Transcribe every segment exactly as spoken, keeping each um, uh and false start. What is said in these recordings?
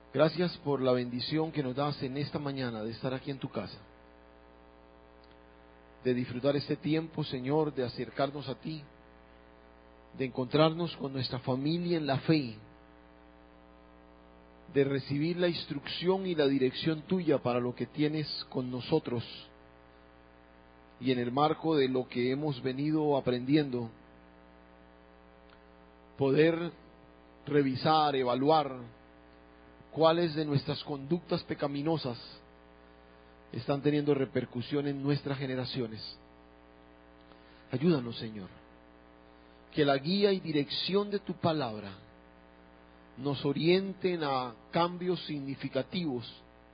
Gracias por la bendición que nos das en esta mañana de estar aquí en tu casa, de disfrutar este tiempo, Señor, de acercarnos a ti, de encontrarnos con nuestra familia en la fe, de recibir la instrucción y la dirección tuya para lo que tienes con nosotros, y en el marco de lo que hemos venido aprendiendo, poder revisar, evaluar cuáles de nuestras conductas pecaminosas están teniendo repercusión en nuestras generaciones. Ayúdanos, Señor, que la guía y dirección de tu palabra nos orienten a cambios significativos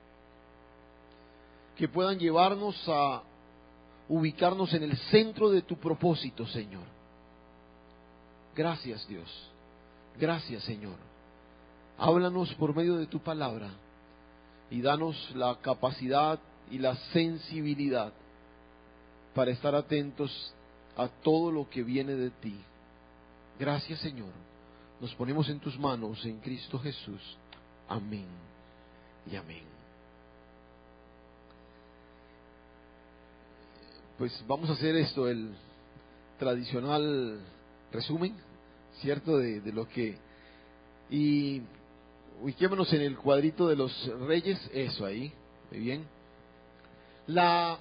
que puedan llevarnos a ubicarnos en el centro de tu propósito, Señor. Gracias, Dios. Gracias, Señor. Háblanos por medio de tu palabra y danos la capacidad y la sensibilidad para estar atentos a todo lo que viene de ti. Gracias, Señor. Nos ponemos en tus manos en Cristo Jesús. Amén y amén. Pues vamos a hacer esto, el tradicional resumen, ¿cierto? De, de lo que... Y ubiquémonos en el cuadrito de los reyes, eso ahí, muy bien. La...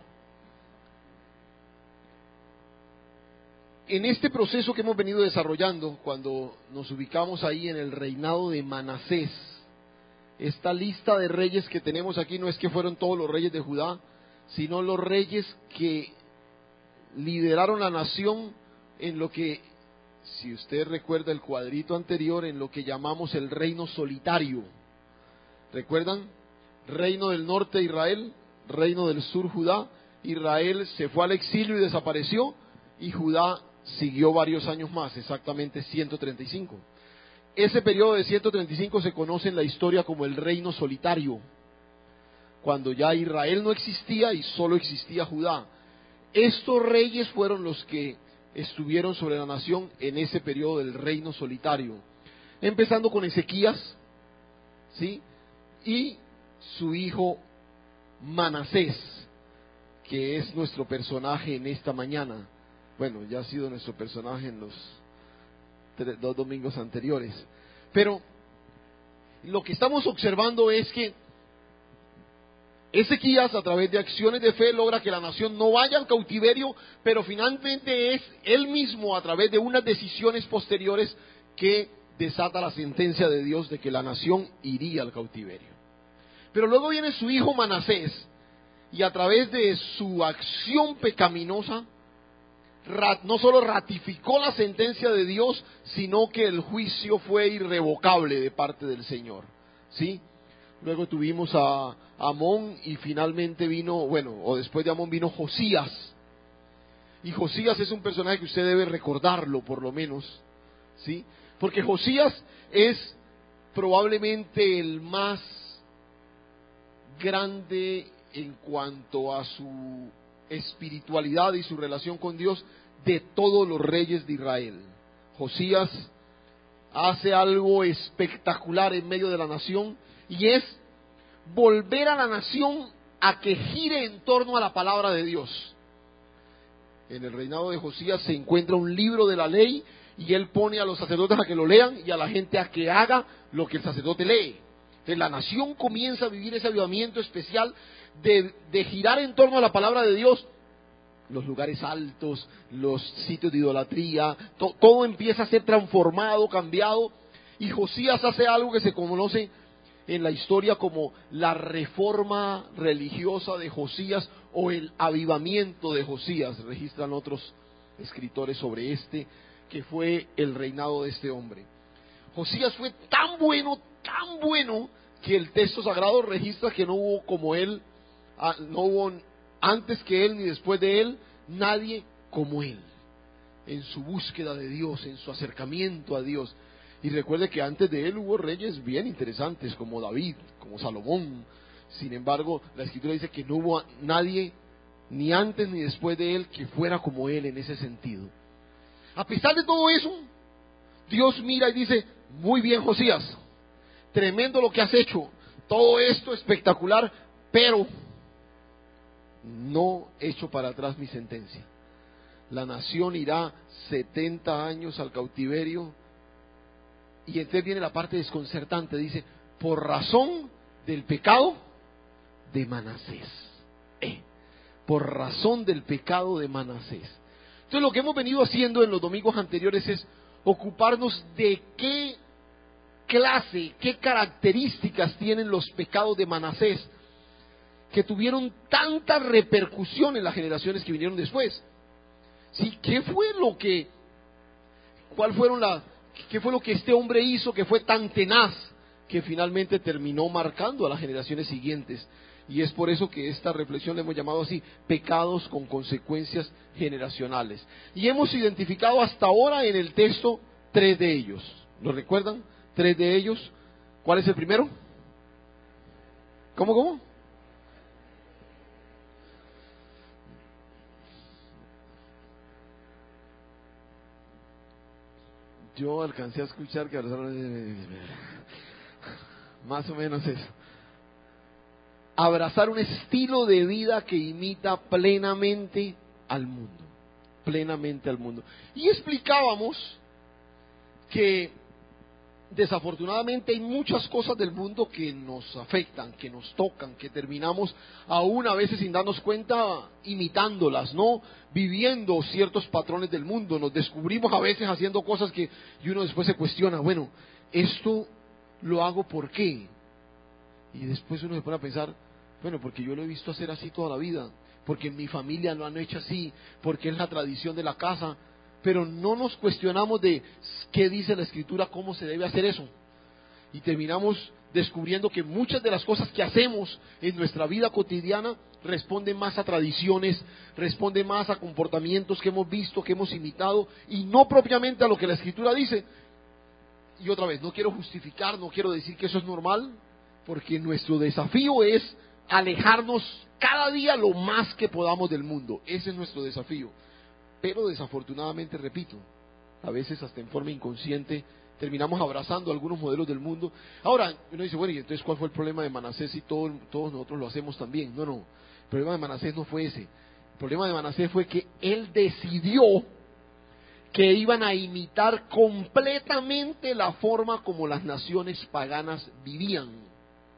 En este proceso que hemos venido desarrollando, cuando nos ubicamos ahí en el reinado de Manasés, esta lista de reyes que tenemos aquí no es que fueron todos los reyes de Judá, sino los reyes que lideraron la nación en lo que, si usted recuerda el cuadrito anterior, en lo que llamamos el reino solitario. ¿Recuerdan? Reino del norte Israel, reino del sur Judá. Israel se fue al exilio y desapareció, y Judá siguió varios años más, exactamente ciento treinta y cinco. Ese periodo de ciento treinta y cinco se conoce en la historia como el reino solitario, cuando ya Israel no existía y solo existía Judá. Estos reyes fueron los que estuvieron sobre la nación en ese periodo del reino solitario, empezando con Ezequías, ¿sí? Y su hijo Manasés, que es nuestro personaje en esta mañana. Bueno, ya ha sido nuestro personaje en los tres, dos domingos anteriores. Pero lo que estamos observando es que Ezequías, a través de acciones de fe, logra que la nación no vaya al cautiverio, pero finalmente es él mismo, a través de unas decisiones posteriores, que desata la sentencia de Dios de que la nación iría al cautiverio. Pero luego viene su hijo Manasés, y a través de su acción pecaminosa, no solo ratificó la sentencia de Dios, sino que el juicio fue irrevocable de parte del Señor, ¿sí? Luego tuvimos a Amón, y finalmente vino, bueno, o después de Amón vino Josías. Y Josías es un personaje que usted debe recordarlo, por lo menos, ¿sí? Porque Josías es probablemente el más grande en cuanto a su espiritualidad y su relación con Dios de todos los reyes de Israel. Josías hace algo espectacular en medio de la nación, y es volver a la nación a que gire en torno a la palabra de Dios. En el reinado de Josías se encuentra un libro de la ley, y él pone a los sacerdotes a que lo lean y a la gente a que haga lo que el sacerdote lee. Entonces la nación comienza a vivir ese avivamiento especial de, de girar en torno a la palabra de Dios. Los lugares altos, los sitios de idolatría, to, todo empieza a ser transformado, cambiado, y Josías hace algo que se conoce en la historia como la reforma religiosa de Josías, o el avivamiento de Josías. Registran otros escritores sobre este, que fue el reinado de este hombre. Josías fue tan bueno, tan bueno, que el texto sagrado registra que no hubo como él, no hubo antes que él ni después de él nadie como él, en su búsqueda de Dios, en su acercamiento a Dios. Y recuerde que antes de él hubo reyes bien interesantes, como David, como Salomón. Sin embargo, la Escritura dice que no hubo nadie, ni antes ni después de él, que fuera como él en ese sentido. A pesar de todo eso, Dios mira y dice: muy bien, Josías, tremendo lo que has hecho. todo esto espectacular, pero no echo para atrás mi sentencia. La nación irá setenta años al cautiverio. Y entonces viene la parte desconcertante, dice, por razón del pecado de Manasés. Eh, por razón del pecado de Manasés. Entonces lo que hemos venido haciendo en los domingos anteriores es ocuparnos de qué clase, qué características tienen los pecados de Manasés que tuvieron tanta repercusión en las generaciones que vinieron después. ¿Sí? ¿Qué fue lo que, cuál fueron las, qué fue lo que este hombre hizo que fue tan tenaz que finalmente terminó marcando a las generaciones siguientes? Y es por eso que esta reflexión le hemos llamado así, pecados con consecuencias generacionales. Y hemos identificado hasta ahora en el texto tres de ellos. ¿Lo recuerdan? Tres de ellos. ¿Cuál es el primero? ¿Cómo, cómo? Yo alcancé a escuchar que más o menos eso. Abrazar un estilo de vida que imita plenamente al mundo, plenamente al mundo. Y explicábamos que desafortunadamente hay muchas cosas del mundo que nos afectan, que nos tocan, que terminamos aún a veces sin darnos cuenta imitándolas, ¿no? Viviendo ciertos patrones del mundo. Nos descubrimos a veces haciendo cosas que y uno después se cuestiona, bueno, esto lo hago ¿por qué? Y después uno se pone a pensar, bueno, porque yo lo he visto hacer así toda la vida, porque en mi familia lo han hecho así, porque es la tradición de la casa, pero no nos cuestionamos de qué dice la Escritura, cómo se debe hacer eso. Y terminamos descubriendo que muchas de las cosas que hacemos en nuestra vida cotidiana responden más a tradiciones, responden más a comportamientos que hemos visto, que hemos imitado, y no propiamente a lo que la Escritura dice. Y otra vez, no quiero justificar, no quiero decir que eso es normal, porque nuestro desafío es alejarnos cada día lo más que podamos del mundo. Ese es nuestro desafío. Pero desafortunadamente, repito, a veces hasta en forma inconsciente terminamos abrazando algunos modelos del mundo. Ahora, uno dice, bueno, ¿y entonces cuál fue el problema de Manasés si todo, todos nosotros lo hacemos también? No, no, el problema de Manasés no fue ese. El problema de Manasés fue que él decidió que iban a imitar completamente la forma como las naciones paganas vivían.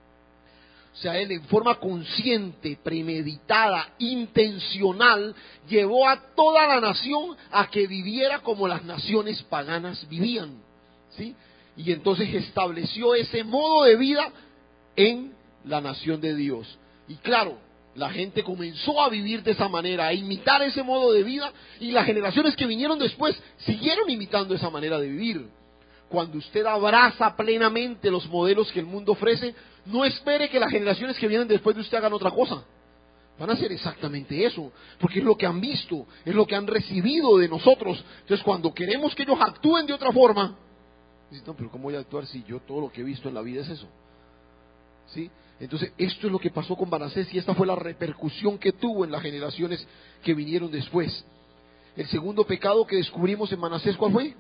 O sea, él en forma consciente, premeditada, intencional, llevó a toda la nación a que viviera como las naciones paganas vivían, ¿sí? Y entonces estableció ese modo de vida en la nación de Dios. Y claro, la gente comenzó a vivir de esa manera, a imitar ese modo de vida, y las generaciones que vinieron después siguieron imitando esa manera de vivir. Cuando usted abraza plenamente los modelos que el mundo ofrece, no espere que las generaciones que vienen después de usted hagan otra cosa. Van a hacer exactamente eso, porque es lo que han visto, es lo que han recibido de nosotros. Entonces, cuando queremos que ellos actúen de otra forma, dicen, no, pero ¿cómo voy a actuar si yo todo lo que he visto en la vida es eso? ¿Sí? Entonces, esto es lo que pasó con Manasés y esta fue la repercusión que tuvo en las generaciones que vinieron después. El segundo pecado que descubrimos en Manasés, ¿cuál fue?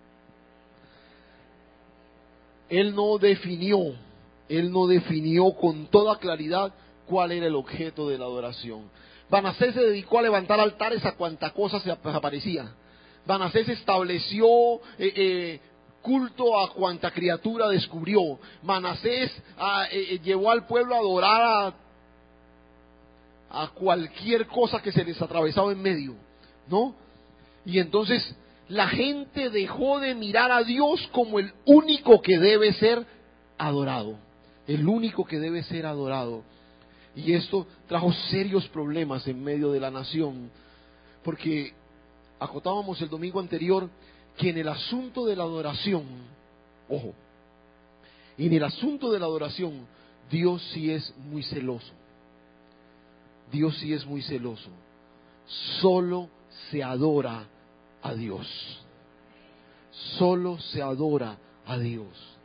Él no definió, él no definió con toda claridad cuál era el objeto de la adoración. Manasés se dedicó a levantar altares a cuanta cosa se aparecía. Manasés estableció eh, eh, culto a cuanta criatura descubrió. Manasés ah, eh, llevó al pueblo a adorar a, a cualquier cosa que se les atravesaba en medio, ¿no? Y entonces la gente dejó de mirar a Dios como el único que debe ser adorado, el único que debe ser adorado. Y esto trajo serios problemas en medio de la nación, porque acotábamos el domingo anterior que en el asunto de la adoración, ojo, en el asunto de la adoración, Dios sí es muy celoso. Dios sí es muy celoso. Solo se adora a Dios. Solo se adora a Dios.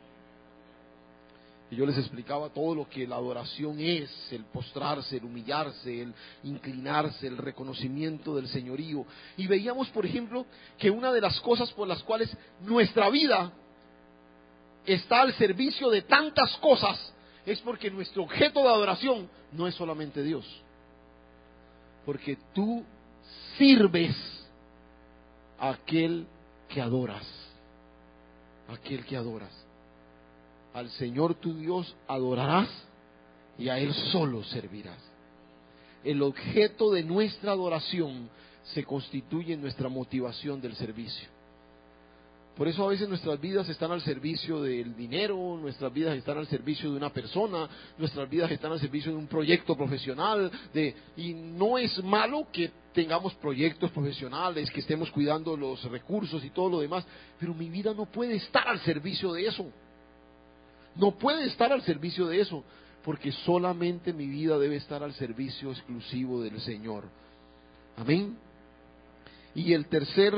Y yo les explicaba todo lo que la adoración es, el postrarse, el humillarse, el inclinarse, el reconocimiento del señorío. Y veíamos, por ejemplo, que una de las cosas por las cuales nuestra vida está al servicio de tantas cosas es porque nuestro objeto de adoración no es solamente Dios. Porque tú sirves a aquel que adoras. Aquel que adoras. Al Señor tu Dios adorarás y a Él solo servirás. El objeto de nuestra adoración se constituye en nuestra motivación del servicio. Por eso a veces nuestras vidas están al servicio del dinero, nuestras vidas están al servicio de una persona, nuestras vidas están al servicio de un proyecto profesional, de, y no es malo que tengamos proyectos profesionales, que estemos cuidando los recursos y todo lo demás, pero mi vida no puede estar al servicio de eso. No puede estar al servicio de eso, porque solamente mi vida debe estar al servicio exclusivo del Señor. Amén. Y el tercer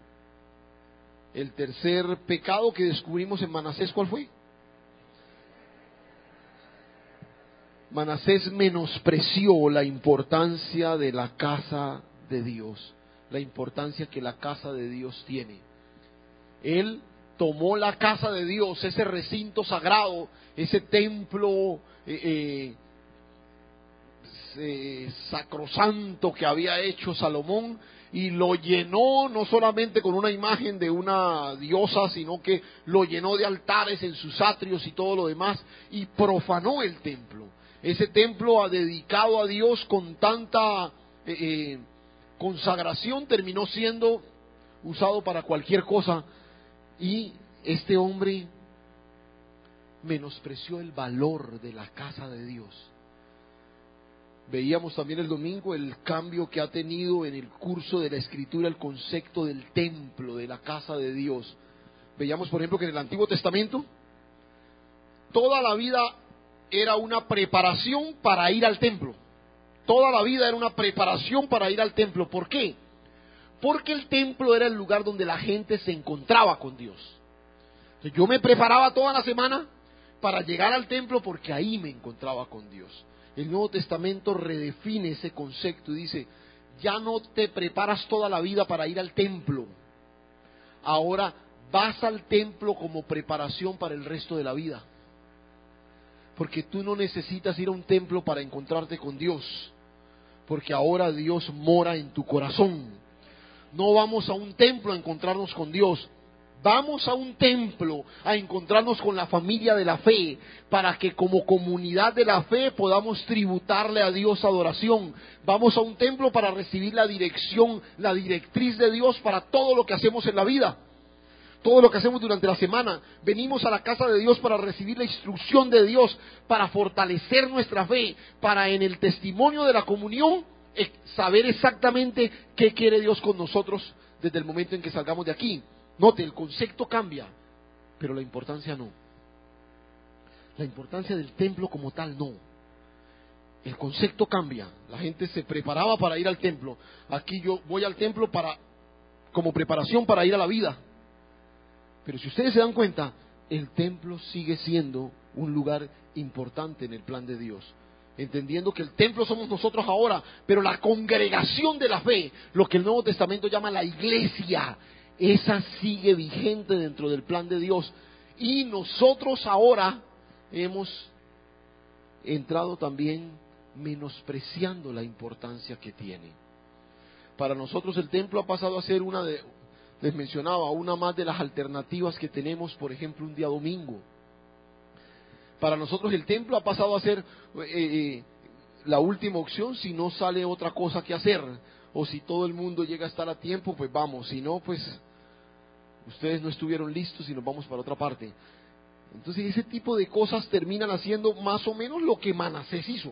El tercer pecado que descubrimos en Manasés, ¿cuál fue? Manasés menospreció la importancia de la casa de Dios, la importancia que la casa de Dios tiene. Él tomó la casa de Dios, ese recinto sagrado, ese templo eh, eh, eh, sacrosanto que había hecho Salomón, y lo llenó no solamente con una imagen de una diosa, sino que lo llenó de altares en sus atrios y todo lo demás, y profanó el templo. Ese templo dedicado a Dios con tanta eh, eh, consagración terminó siendo usado para cualquier cosa, y este hombre menospreció el valor de la casa de Dios. Veíamos también el domingo el cambio que ha tenido en el curso de la Escritura el concepto del templo, de la casa de Dios. Veíamos, por ejemplo, que en el Antiguo Testamento toda la vida era una preparación para ir al templo. Toda la vida era una preparación para ir al templo. ¿Por qué? Porque el templo era el lugar donde la gente se encontraba con Dios. Entonces, yo me preparaba toda la semana para llegar al templo porque ahí me encontraba con Dios. El Nuevo Testamento redefine ese concepto y dice, ya no te preparas toda la vida para ir al templo. Ahora vas al templo como preparación para el resto de la vida. Porque tú no necesitas ir a un templo para encontrarte con Dios. Porque ahora Dios mora en tu corazón. No vamos a un templo a encontrarnos con Dios. Vamos a un templo a encontrarnos con la familia de la fe, para que como comunidad de la fe podamos tributarle a Dios adoración. Vamos a un templo para recibir la dirección, la directriz de Dios para todo lo que hacemos en la vida, todo lo que hacemos durante la semana. Venimos a la casa de Dios para recibir la instrucción de Dios, para fortalecer nuestra fe, para en el testimonio de la comunión saber exactamente qué quiere Dios con nosotros desde el momento en que salgamos de aquí. Note, el concepto cambia, pero la importancia no. La importancia del templo como tal no. El concepto cambia. La gente se preparaba para ir al templo. Aquí yo voy al templo para, como preparación para ir a la vida. Pero si ustedes se dan cuenta, el templo sigue siendo un lugar importante en el plan de Dios. Entendiendo que el templo somos nosotros ahora, pero la congregación de la fe, lo que el Nuevo Testamento llama la iglesia, esa sigue vigente dentro del plan de Dios. Y nosotros ahora hemos entrado también menospreciando la importancia que tiene. Para nosotros el templo ha pasado a ser una de, les mencionaba, una más de las alternativas que tenemos, por ejemplo, un día domingo. Para nosotros el templo ha pasado a ser eh, eh, la última opción si no sale otra cosa que hacer. O si todo el mundo llega a estar a tiempo, pues vamos. Si no, pues ustedes no estuvieron listos y nos vamos para otra parte. Entonces ese tipo de cosas terminan haciendo más o menos lo que Manasés hizo.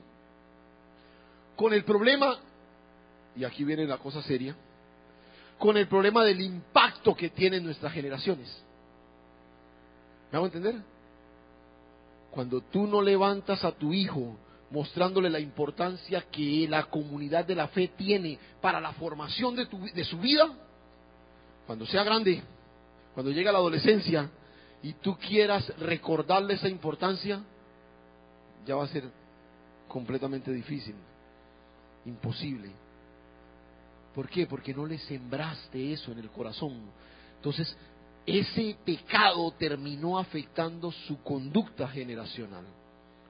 Con el problema, y aquí viene la cosa seria, con el problema del impacto que tienen nuestras generaciones. ¿Me hago entender? Cuando tú no levantas a tu hijo mostrándole la importancia que la comunidad de la fe tiene para la formación de, tu, de su vida, cuando sea grande, cuando llegue a la adolescencia y tú quieras recordarle esa importancia, ya va a ser completamente difícil, imposible. ¿Por qué? Porque no le sembraste eso en el corazón. Entonces, ese pecado terminó afectando su conducta generacional,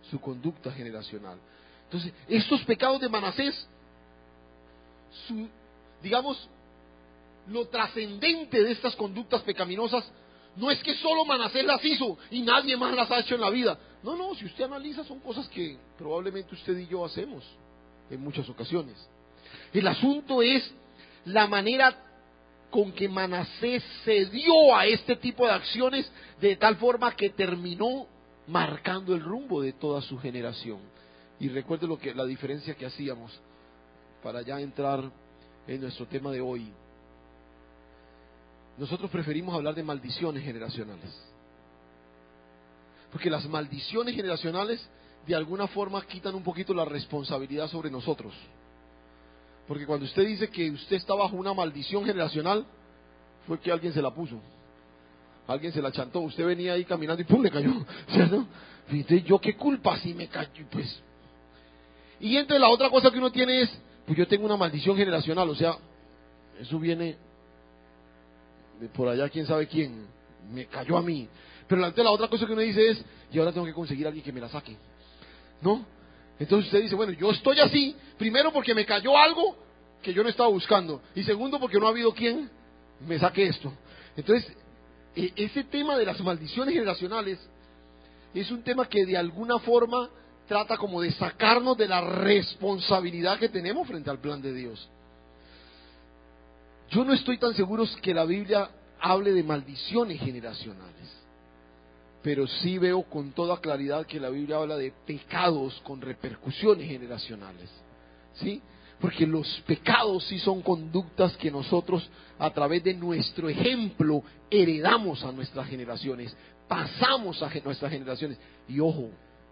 su conducta generacional. Entonces, estos pecados de Manasés, su, digamos, lo trascendente de estas conductas pecaminosas, no es que solo Manasés las hizo y nadie más las ha hecho en la vida. No, no, si usted analiza, son cosas que probablemente usted y yo hacemos en muchas ocasiones. El asunto es la manera con que Manasés se dio a este tipo de acciones, de tal forma que terminó marcando el rumbo de toda su generación. Y recuerde lo que, la diferencia que hacíamos para ya entrar en nuestro tema de hoy. Nosotros preferimos hablar de maldiciones generacionales, porque las maldiciones generacionales de alguna forma quitan un poquito la responsabilidad sobre nosotros. Porque cuando usted dice que usted está bajo una maldición generacional, fue que alguien se la puso, alguien se la chantó, usted venía ahí caminando y ¡pum!, le cayó, ¿cierto? Entonces, ¿yo qué culpa si me cayó? Pues, y entonces la otra cosa que uno tiene es, pues yo tengo una maldición generacional, o sea, eso viene de por allá, quién sabe quién, me cayó a mí. Pero entonces la otra cosa que uno dice es, y ahora tengo que conseguir a alguien que me la saque, ¿no? Entonces usted dice, bueno, yo estoy así, primero porque me cayó algo que yo no estaba buscando, y segundo porque no ha habido quien me saque esto. Entonces, e- ese tema de las maldiciones generacionales es un tema que de alguna forma trata como de sacarnos de la responsabilidad que tenemos frente al plan de Dios. Yo no estoy tan seguro que la Biblia hable de maldiciones generacionales, pero sí veo con toda claridad que la Biblia habla de pecados con repercusiones generacionales, ¿sí? Porque los pecados sí son conductas que nosotros, a través de nuestro ejemplo, heredamos a nuestras generaciones, pasamos a nuestras generaciones. Y ojo,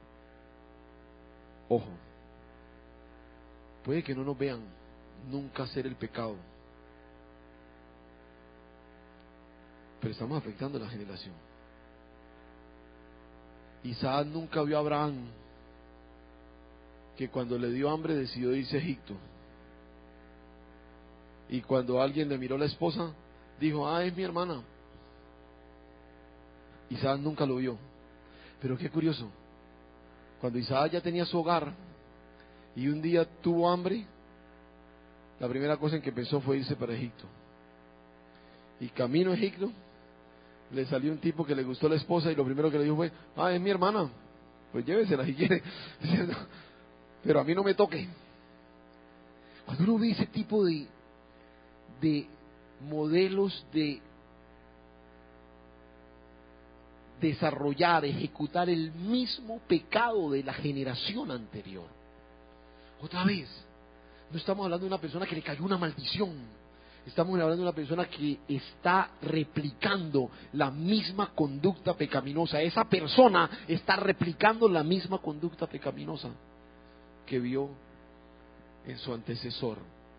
ojo, puede que no nos vean nunca hacer el pecado, pero estamos afectando a la generación. Isaac nunca vio a Abraham, que cuando le dio hambre decidió irse a Egipto. Y cuando alguien le miró la esposa, dijo, ah, es mi hermana. Isaac nunca lo vio. Pero qué curioso, cuando Isaac ya tenía su hogar y un día tuvo hambre, la primera cosa en que pensó fue irse para Egipto. Y camino a Egipto, le salió un tipo que le gustó la esposa y lo primero que le dijo fue, ah, es mi hermana, pues llévesela si quiere, pero a mí no me toque. Cuando uno ve ese tipo de, de modelos de desarrollar, ejecutar el mismo pecado de la generación anterior, otra vez, no estamos hablando de una persona que le cayó una maldición. Estamos hablando de una persona que está replicando la misma conducta pecaminosa. Esa persona está replicando la misma conducta pecaminosa que vio en su antecesor.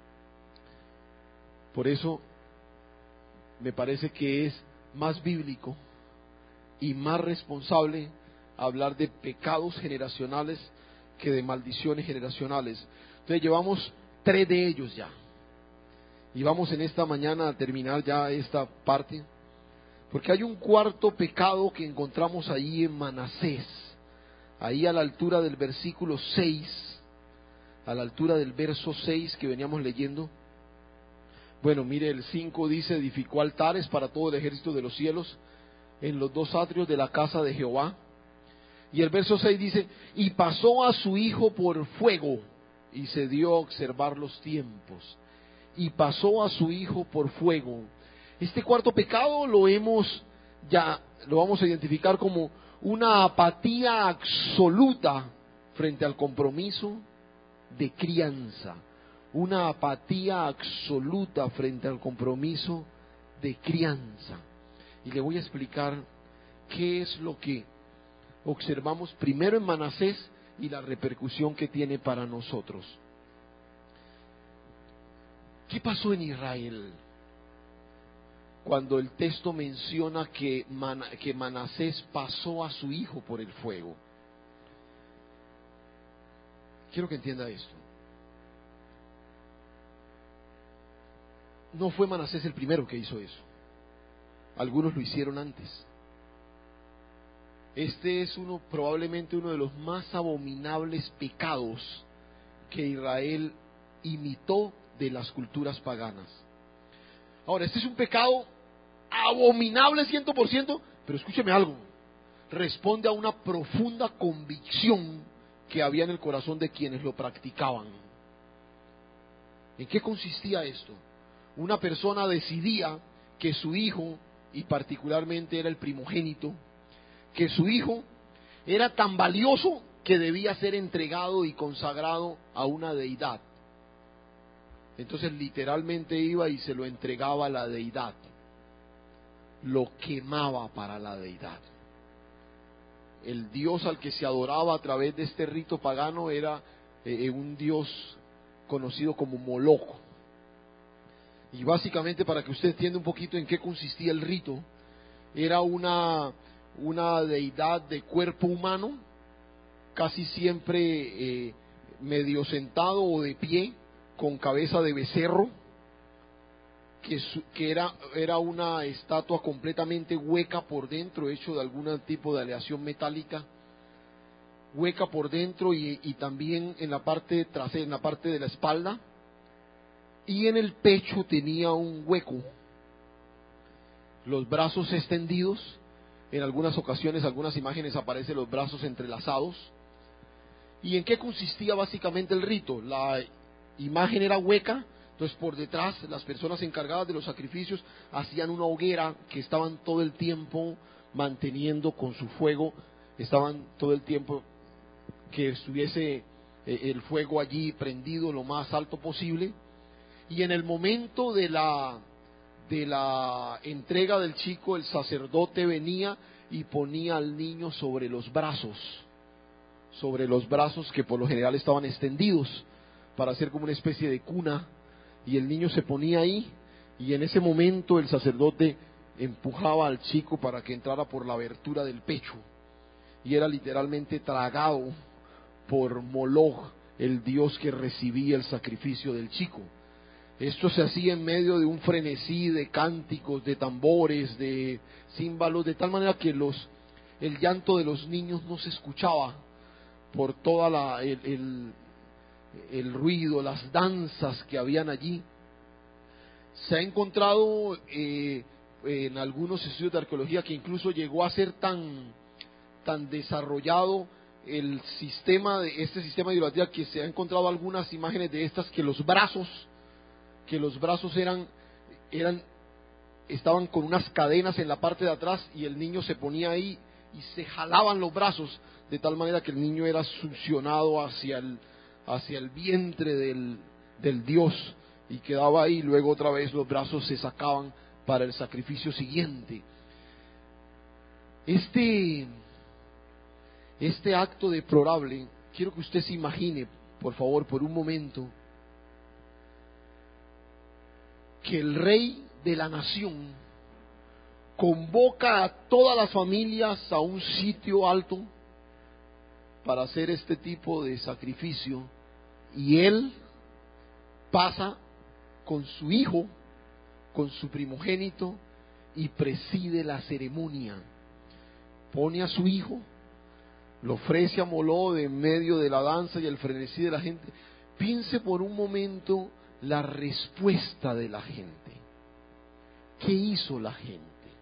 Por eso me parece que es más bíblico y más responsable hablar de pecados generacionales que de maldiciones generacionales. Entonces llevamos tres de ellos ya. Y vamos en esta mañana a terminar ya esta parte, porque hay un cuarto pecado que encontramos ahí en Manasés, ahí a la altura del versículo seis, a la altura del verso seis que veníamos leyendo. Bueno, mire, el cinco dice, edificó altares para todo el ejército de los cielos en los dos atrios de la casa de Jehová. Y el verso seis dice, y pasó a su hijo por fuego y se dio a observar los tiempos. Y pasó a su hijo por fuego. Este cuarto pecado lo hemos ya, lo vamos a identificar como una apatía absoluta frente al compromiso de crianza. Una apatía absoluta frente al compromiso de crianza. Y le voy a explicar qué es lo que observamos primero en Manasés y la repercusión que tiene para nosotros. ¿Qué pasó en Israel cuando el texto menciona que, Man, que Manasés pasó a su hijo por el fuego? Quiero que entienda esto. No fue Manasés el primero que hizo eso. Algunos lo hicieron antes. Este es uno, probablemente uno de los más abominables pecados que Israel imitó de las culturas paganas. Ahora, este es un pecado abominable cien por ciento, pero escúcheme algo, responde a una profunda convicción que había en el corazón de quienes lo practicaban. ¿En qué consistía esto? Una persona decidía que su hijo, y particularmente era el primogénito, que su hijo era tan valioso que debía ser entregado y consagrado a una deidad. Entonces literalmente iba y se lo entregaba a la deidad, lo quemaba para la deidad. El dios al que se adoraba a través de este rito pagano era eh, un dios conocido como Moloch. Y básicamente, para que usted entienda un poquito en qué consistía el rito, era una, una deidad de cuerpo humano, casi siempre eh, medio sentado o de pie, con cabeza de becerro, que, su, que era, era una estatua completamente hueca por dentro, hecho de algún tipo de aleación metálica, hueca por dentro y, y también en la parte trasera, en la parte de la espalda, y en el pecho tenía un hueco, los brazos extendidos, en algunas ocasiones, algunas imágenes aparecen los brazos entrelazados. ¿Y en qué consistía básicamente el rito? La imagen era hueca, entonces por detrás las personas encargadas de los sacrificios hacían una hoguera que estaban todo el tiempo manteniendo con su fuego, estaban todo el tiempo que estuviese el fuego allí prendido lo más alto posible, y en el momento de la de la entrega del chico, el sacerdote venía y ponía al niño sobre los brazos, sobre los brazos que por lo general estaban extendidos para hacer como una especie de cuna, y el niño se ponía ahí, y en ese momento el sacerdote empujaba al chico para que entrara por la abertura del pecho, y era literalmente tragado por Moloch, el dios que recibía el sacrificio del chico. Esto se hacía en medio de un frenesí de cánticos, de tambores, de címbalos, de tal manera que los, el llanto de los niños no se escuchaba por toda la, el, el, el ruido, las danzas que habían allí. Se ha encontrado eh, en algunos estudios de arqueología que incluso llegó a ser tan, tan desarrollado el sistema de este sistema de idolatría que se ha encontrado algunas imágenes de estas que los brazos que los brazos eran, eran, estaban con unas cadenas en la parte de atrás, y el niño se ponía ahí y se jalaban los brazos, de tal manera que el niño era succionado hacia el, hacia el vientre del, del dios, y quedaba ahí, luego otra vez los brazos se sacaban para el sacrificio siguiente. Este, este acto deplorable, quiero que usted se imagine, por favor, por un momento, que el rey de la nación convoca a todas las familias a un sitio alto para hacer este tipo de sacrificio, y él pasa con su hijo, con su primogénito, y preside la ceremonia. Pone a su hijo, lo ofrece a Moloch en medio de la danza y el frenesí de la gente. Piense por un momento la respuesta de la gente. ¿Qué hizo la gente?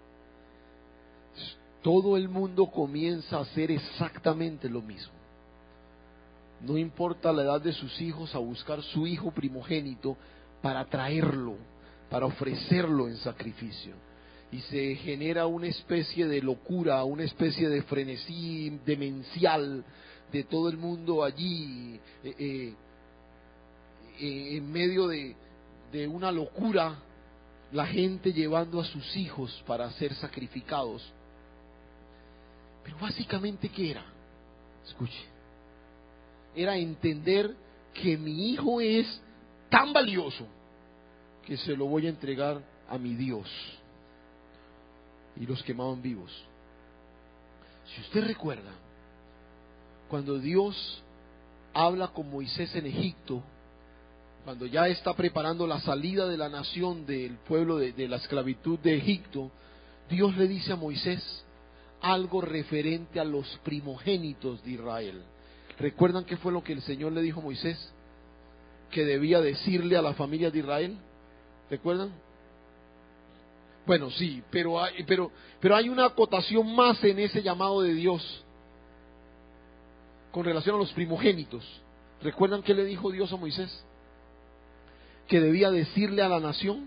Todo el mundo comienza a hacer exactamente lo mismo. No importa la edad de sus hijos, a buscar su hijo primogénito para traerlo, para ofrecerlo en sacrificio. Y se genera una especie de locura, una especie de frenesí demencial de todo el mundo allí, eh, eh, en medio de, de una locura, la gente llevando a sus hijos para ser sacrificados. Pero básicamente, ¿qué era? Escuche, era entender que mi hijo es tan valioso que se lo voy a entregar a mi Dios. Y los quemaban vivos. Si usted recuerda, cuando Dios habla con Moisés en Egipto, cuando ya está preparando la salida de la nación del pueblo de, de la esclavitud de Egipto, Dios le dice a Moisés: algo referente a los primogénitos de Israel. ¿Recuerdan qué fue lo que el Señor le dijo a Moisés? Que debía decirle a las familias de Israel. ¿Recuerdan? Bueno, sí, pero hay, pero, pero hay una acotación más en ese llamado de Dios con relación a los primogénitos. ¿Recuerdan qué le dijo Dios a Moisés? Que debía decirle a la nación.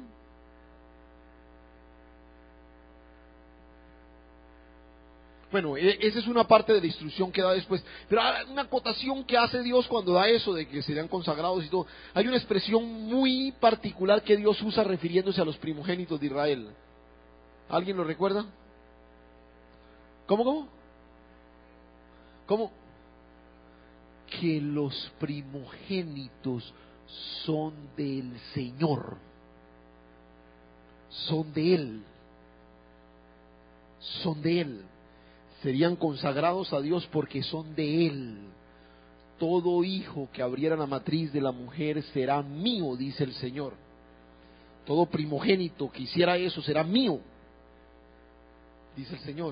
Bueno, esa es una parte de la instrucción que da después. Pero hay una acotación que hace Dios cuando da eso, de que serían consagrados y todo. Hay una expresión muy particular que Dios usa refiriéndose a los primogénitos de Israel. ¿Alguien lo recuerda? ¿Cómo, cómo? ¿Cómo? Que los primogénitos son del Señor. Son de Él. Son de Él. Serían consagrados a Dios porque son de Él. Todo hijo que abriera la matriz de la mujer será mío, dice el Señor. Todo primogénito que hiciera eso será mío, dice el Señor.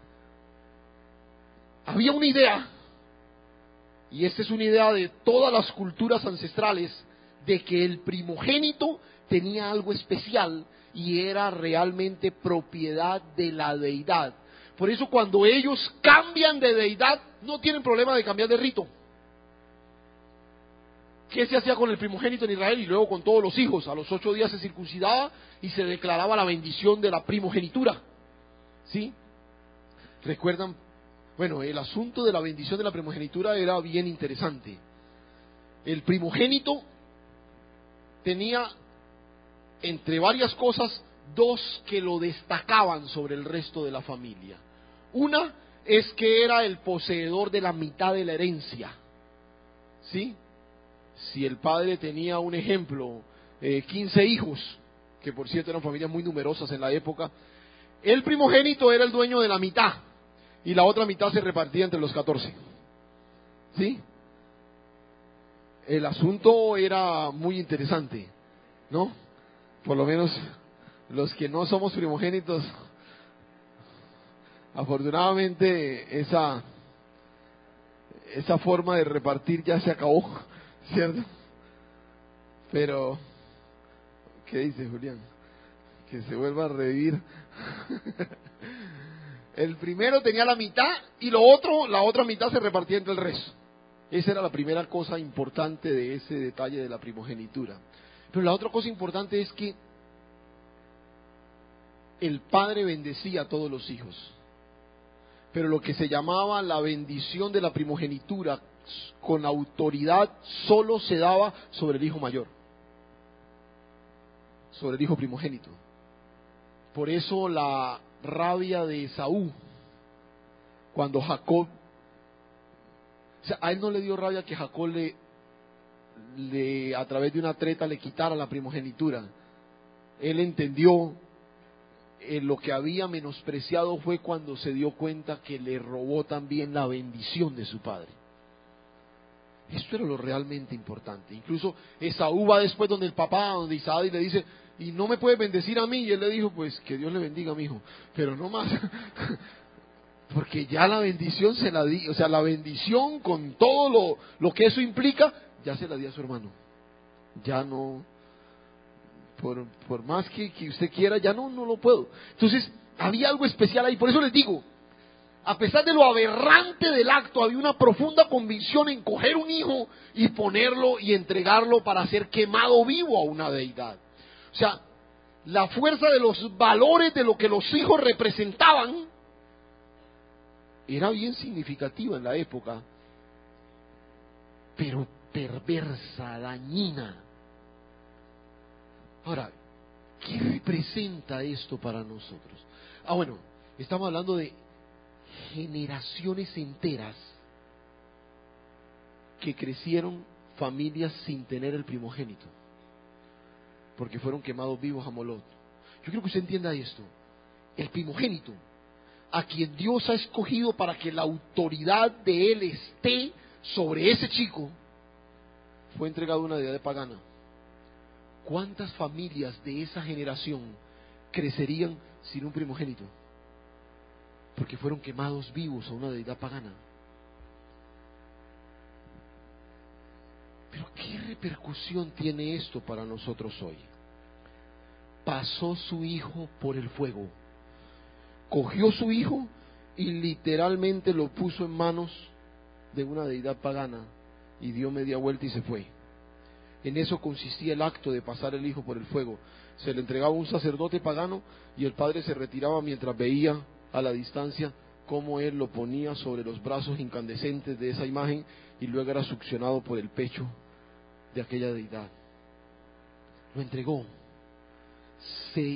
Había una idea, y esta es una idea de todas las culturas ancestrales, de que el primogénito tenía algo especial y era realmente propiedad de la deidad. Por eso cuando ellos cambian de deidad, no tienen problema de cambiar de rito. ¿Qué se hacía con el primogénito en Israel? Y luego con todos los hijos. A los ocho días se circuncidaba y se declaraba la bendición de la primogenitura. ¿Sí? ¿Recuerdan? Bueno, el asunto de la bendición de la primogenitura era bien interesante. El primogénito tenía, entre varias cosas, dos que lo destacaban sobre el resto de la familia. Una es que era el poseedor de la mitad de la herencia. ¿Sí? Si el padre tenía, un ejemplo, eh, quince hijos, que por cierto eran familias muy numerosas en la época, el primogénito era el dueño de la mitad y la otra mitad se repartía entre los catorce. ¿Sí? El asunto era muy interesante, ¿no? Por lo menos los que no somos primogénitos, afortunadamente esa esa forma de repartir ya se acabó, ¿cierto? Pero ¿qué dice Julián? Que se vuelva a revivir. El primero tenía la mitad y lo otro, la otra mitad se repartía entre el resto. Esa era la primera cosa importante de ese detalle de la primogenitura. Pero la otra cosa importante es que el padre bendecía a todos los hijos. Pero lo que se llamaba la bendición de la primogenitura con autoridad solo se daba sobre el hijo mayor, sobre el hijo primogénito. Por eso la rabia de Esaú cuando Jacob, o sea, a él no le dio rabia que Jacob le, le a través de una treta le quitara la primogenitura. Él entendió eh, lo que había menospreciado fue cuando se dio cuenta que le robó también la bendición de su padre. Esto era lo realmente importante. Incluso Esaú va después donde el papá, donde Isaac, y le dice: y no me puede bendecir a mí. Y él le dijo: pues que Dios le bendiga a mi hijo, pero no más. Porque ya la bendición se la di, o sea, la bendición con todo lo, lo que eso implica, ya se la di a su hermano. Ya no, por, por más que, que usted quiera, ya no, no lo puedo. Entonces, había algo especial ahí. Por eso les digo, a pesar de lo aberrante del acto, había una profunda convicción en coger un hijo y ponerlo y entregarlo para ser quemado vivo a una deidad. O sea, la fuerza de los valores de lo que los hijos representaban era bien significativa en la época, pero perversa, dañina. Ahora, ¿qué representa esto para nosotros? Ah, bueno, estamos hablando de generaciones enteras que crecieron familias sin tener el primogénito, porque fueron quemados vivos a Molot. Yo quiero que usted entienda esto. El primogénito, a quien Dios ha escogido para que la autoridad de Él esté sobre ese chico, fue entregado a una deidad pagana. ¿Cuántas familias de esa generación crecerían sin un primogénito? porque fueron quemados vivos a una deidad pagana. Pero ¿qué repercusión tiene esto para nosotros hoy? Pasó su hijo por el fuego, cogió su hijo y literalmente lo puso en manos de una deidad pagana y dio media vuelta y se fue. En eso consistía el acto de pasar el hijo por el fuego. Se le entregaba a un sacerdote pagano y el padre se retiraba mientras veía a la distancia cómo él lo ponía sobre los brazos incandescentes de esa imagen y luego era succionado por el pecho de aquella deidad. Lo entregó. Se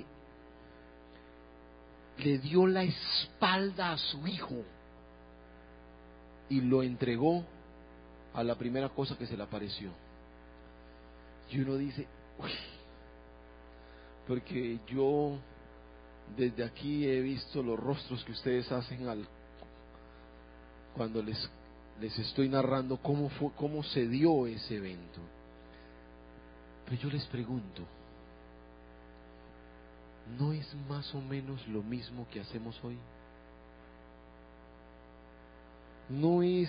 le dio la espalda a su hijo y lo entregó a la primera cosa que se le apareció. Y uno dice, uy, porque yo desde aquí he visto los rostros que ustedes hacen al cuando les, les estoy narrando cómo fue, cómo se dio ese evento. Pero yo les pregunto, ¿no es más o menos lo mismo que hacemos hoy? ¿No es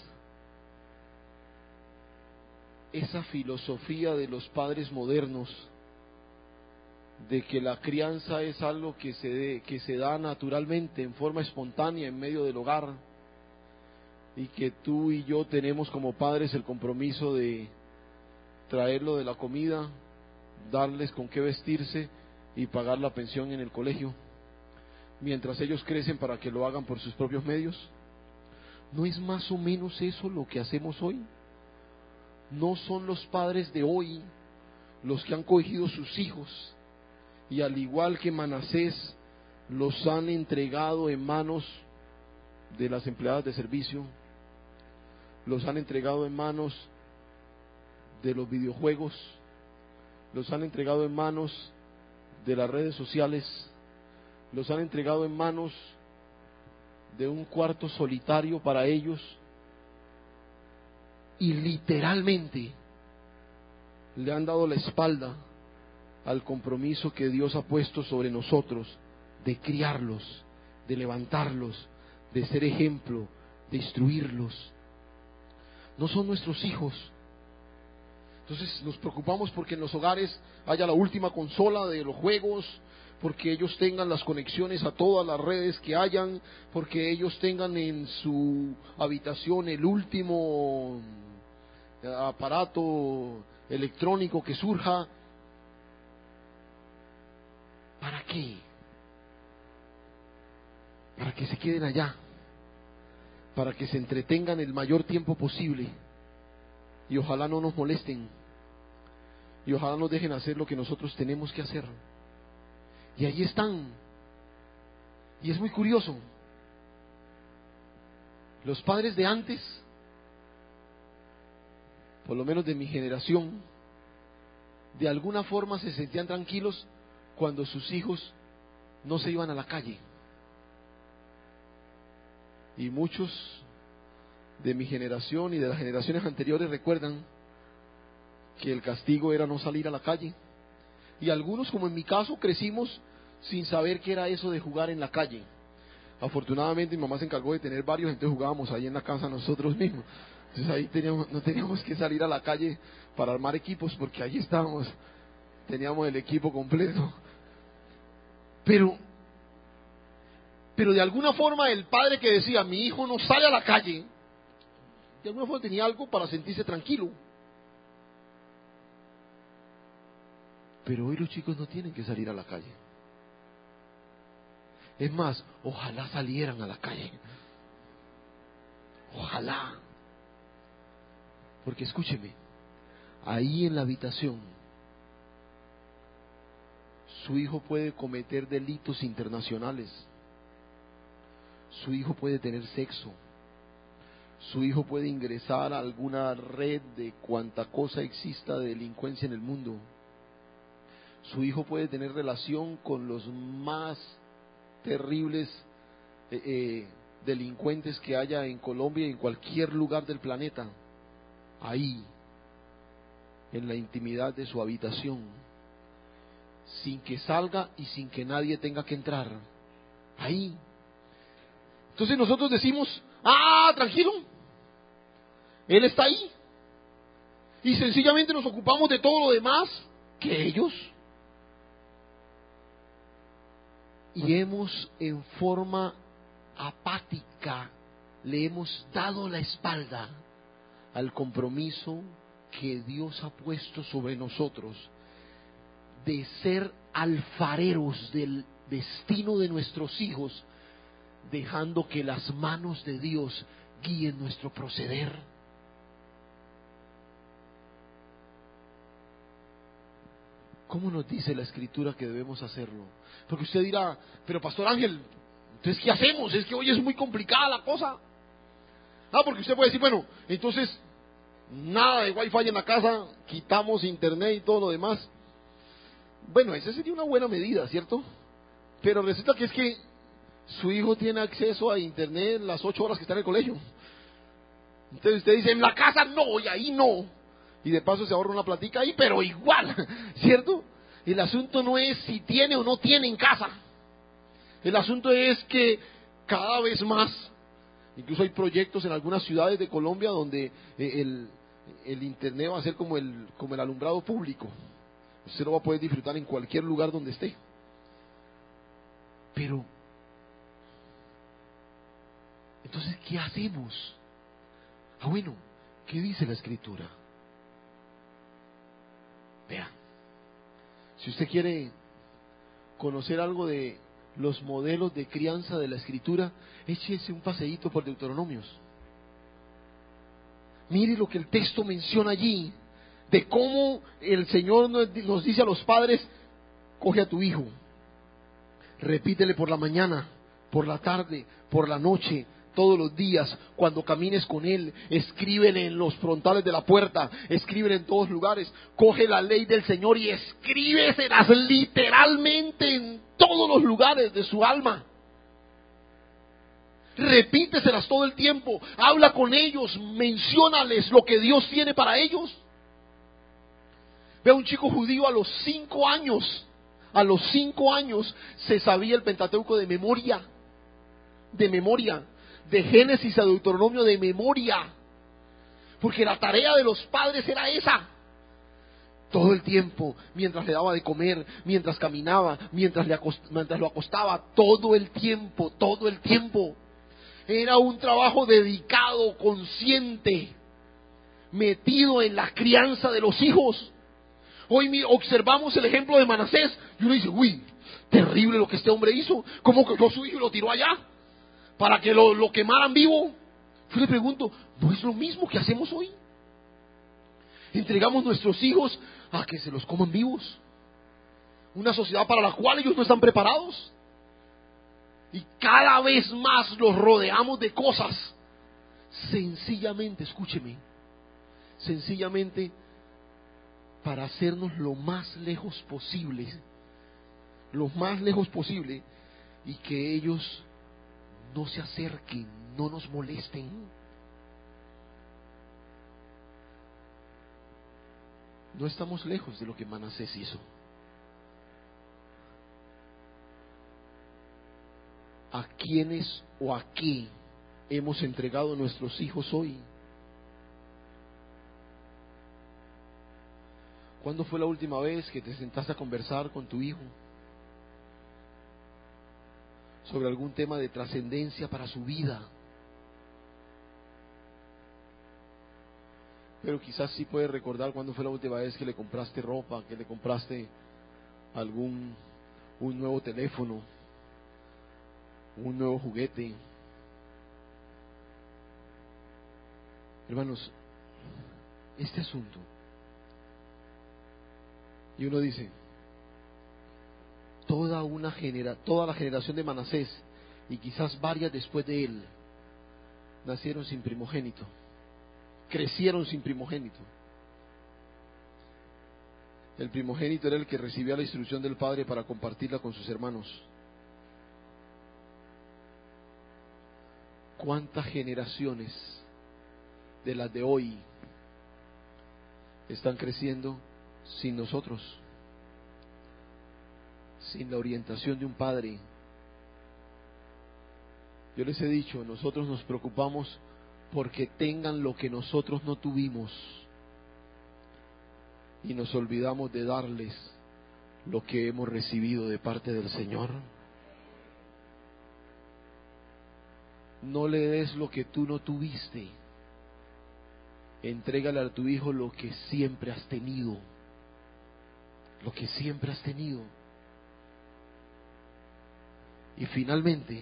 esa filosofía de los padres modernos de que la crianza es algo que se, de, que se da naturalmente, en forma espontánea, en medio del hogar, y que tú y yo tenemos como padres el compromiso de traerlo de la comida, darles con qué vestirse y pagar la pensión en el colegio, mientras ellos crecen para que lo hagan por sus propios medios? ¿No es más o menos eso lo que hacemos hoy? ¿No son los padres de hoy los que han cogido sus hijos y al igual que Manasés los han entregado en manos de las empleadas de servicio, los han entregado en manos de los videojuegos, los han entregado en manos de las redes sociales, los han entregado en manos de un cuarto solitario para ellos y literalmente le han dado la espalda al compromiso que Dios ha puesto sobre nosotros de criarlos, de levantarlos, de ser ejemplo, de instruirlos? No son nuestros hijos. Entonces nos preocupamos porque en los hogares haya la última consola de los juegos, porque ellos tengan las conexiones a todas las redes que hayan, porque ellos tengan en su habitación el último aparato electrónico que surja. ¿Para qué? Para que se queden allá, para que se entretengan el mayor tiempo posible y ojalá no nos molesten y ojalá nos dejen hacer lo que nosotros tenemos que hacer. Y ahí están. Y es muy curioso, los padres de antes, por lo menos de mi generación, de alguna forma se sentían tranquilos cuando sus hijos no se iban a la calle. Y muchos de mi generación y de las generaciones anteriores recuerdan que el castigo era no salir a la calle. Y algunos, como en mi caso, crecimos sin saber qué era eso de jugar en la calle. Afortunadamente mi mamá se encargó de tener varios, entonces jugábamos ahí en la casa nosotros mismos. Entonces ahí teníamos, no teníamos que salir a la calle para armar equipos, porque ahí estábamos, teníamos el equipo completo. Pero, pero de alguna forma el padre que decía, mi hijo no sale a la calle, de alguna forma tenía algo para sentirse tranquilo. Pero hoy los chicos no tienen que salir a la calle. Es más, ojalá salieran a la calle. Ojalá. Porque escúcheme, ahí en la habitación, su hijo puede cometer delitos internacionales. Su hijo puede tener sexo. Su hijo puede ingresar a alguna red de cuanta cosa exista de delincuencia en el mundo. Su hijo puede tener relación con los más terribles eh, eh, delincuentes que haya en Colombia y en cualquier lugar del planeta. Ahí, en la intimidad de su habitación, sin que salga y sin que nadie tenga que entrar. Ahí. Entonces nosotros decimos, ah, tranquilo, Él está ahí. Y sencillamente nos ocupamos de todo lo demás que ellos. Y hemos en forma apática, le hemos dado la espalda al compromiso que Dios ha puesto sobre nosotros de ser alfareros del destino de nuestros hijos, dejando que las manos de Dios guíen nuestro proceder. ¿Cómo nos dice la Escritura que debemos hacerlo? Porque usted dirá, pero Pastor Ángel, entonces ¿qué hacemos? Es que hoy es muy complicada la cosa. Ah, porque usted puede decir, bueno, entonces nada de wifi en la casa, quitamos internet y todo lo demás. Bueno, esa sería una buena medida, ¿cierto? Pero resulta que es que su hijo tiene acceso a internet las ocho horas que está en el colegio. Entonces usted dice, en la casa no, y ahí no. Y de paso se ahorra una platica ahí, pero igual, ¿cierto? El asunto no es si tiene o no tiene en casa. El asunto es que cada vez más, incluso hay proyectos en algunas ciudades de Colombia donde el, el internet va a ser como el, como el alumbrado público. Usted lo va a poder disfrutar en cualquier lugar donde esté. Pero, entonces, ¿qué hacemos? Ah, bueno, ¿qué dice la Escritura? Vea, si usted quiere conocer algo de los modelos de crianza de la Escritura, échese un paseíto por Deuteronomios. Mire lo que el texto menciona allí, de cómo el Señor nos dice a los padres, coge a tu hijo, repítele por la mañana, por la tarde, por la noche, todos los días, cuando camines con Él, escríbele en los frontales de la puerta, escríbele en todos lugares, coge la ley del Señor y escríbeselas literalmente en todos los lugares de su alma. Repíteselas todo el tiempo, habla con ellos, menciónales lo que Dios tiene para ellos. Ve a un chico judío a los cinco años, a los cinco años se sabía el Pentateuco de memoria, de memoria. De Génesis a Deuteronomio de memoria, porque la tarea de los padres era esa. Todo el tiempo, mientras le daba de comer, mientras caminaba, mientras, le acost- mientras lo acostaba, todo el tiempo, todo el tiempo. Era un trabajo dedicado, consciente, metido en la crianza de los hijos. Hoy observamos el ejemplo de Manasés y uno dice, uy, terrible lo que este hombre hizo. ¿Cómo cogió a su hijo y lo tiró allá? Para que lo, lo quemaran vivo. Yo le pregunto, ¿no es lo mismo que hacemos hoy? Entregamos nuestros hijos a que se los coman vivos. Una sociedad para la cual ellos no están preparados. Y cada vez más los rodeamos de cosas. Sencillamente, escúcheme, sencillamente para hacernos lo más lejos posible, lo más lejos posible, y que ellos no se acerquen, no nos molesten. No estamos lejos de lo que Manasés hizo. ¿A quiénes o a qué hemos entregado nuestros hijos hoy? ¿Cuándo fue la última vez que te sentaste a conversar con tu hijo sobre algún tema de trascendencia para su vida? Pero quizás sí puedes recordar cuándo fue la última vez que le compraste ropa, que le compraste algún un nuevo teléfono, un nuevo juguete. Hermanos, este asunto, y uno dice, toda una genera, toda la generación de Manasés y quizás varias después de él nacieron sin primogénito, crecieron sin primogénito. El primogénito era el que recibía la instrucción del padre para compartirla con sus hermanos. ¿Cuántas generaciones de las de hoy están creciendo sin nosotros? Sin la orientación de un padre Yo les he dicho, nosotros nos preocupamos porque tengan lo que nosotros no tuvimos y nos olvidamos de darles lo que hemos recibido de parte del Señor. No le des lo que tú no tuviste. Entrégale a tu hijo lo que siempre has tenido. Lo que siempre has tenido. Y finalmente,